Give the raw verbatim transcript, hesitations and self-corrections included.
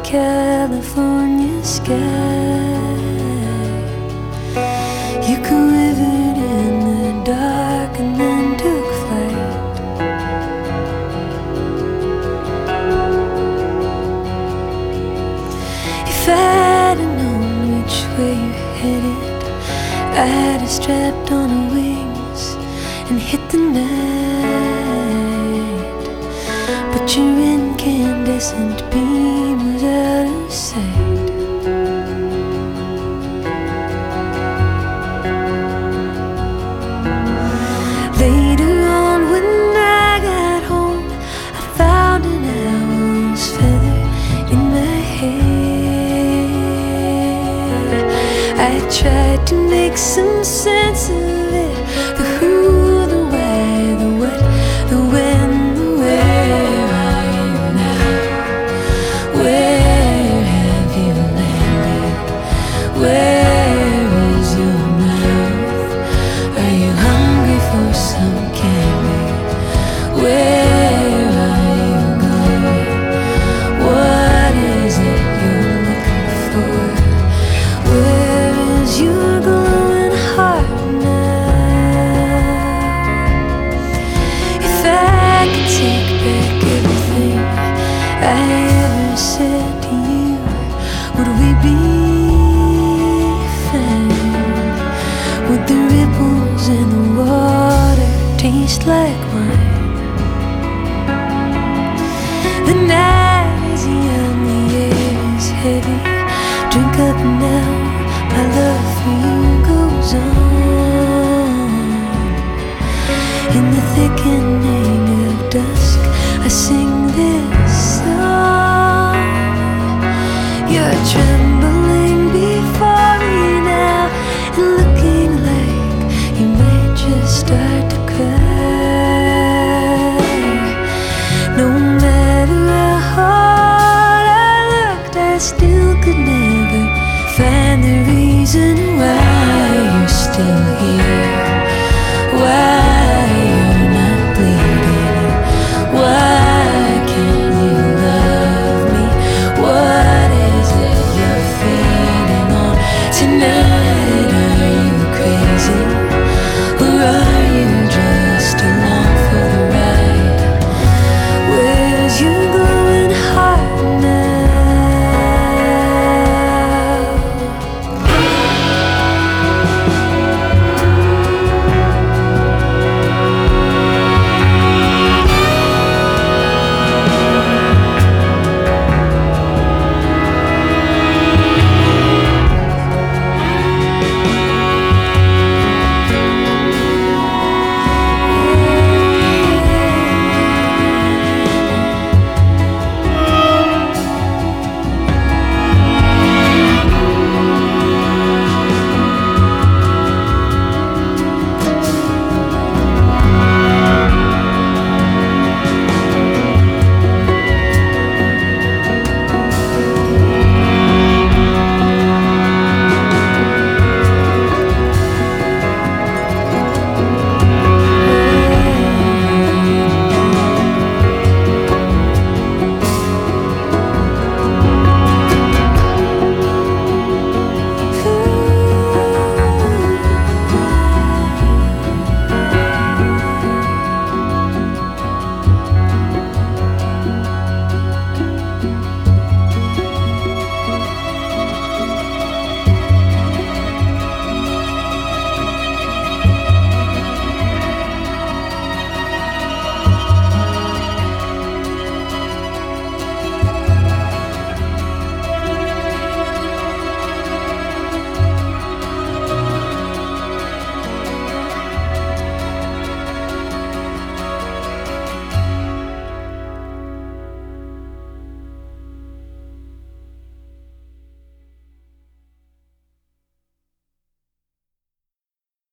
California sky. You quivered in the dark and then took flight. If I'd have known which way you're headed, I'd have strapped on her wings and hit the night. But your incandescent beam was out of sight. Later on when I got home, I found an owl's feather in my hair. I tried to make some sense of it, the who, the why, the what, the when, the where. Are you now? Where have you landed? Where is your mouth? Are you hungry for some candy? Where are you going? What is it you're looking for? Where is your glowing heart now? If I could take back everything I ever said to you, would we be fine? Would the ripples in the water taste like wine? The night is young, the air is heavy. Drink up now, my love for you goes on. In the thickening of dusk, I sing this song. You're trembling before me now, and looking like you might just start to cry. No matter how hard I looked, I still could never find the reason why you're still here. Why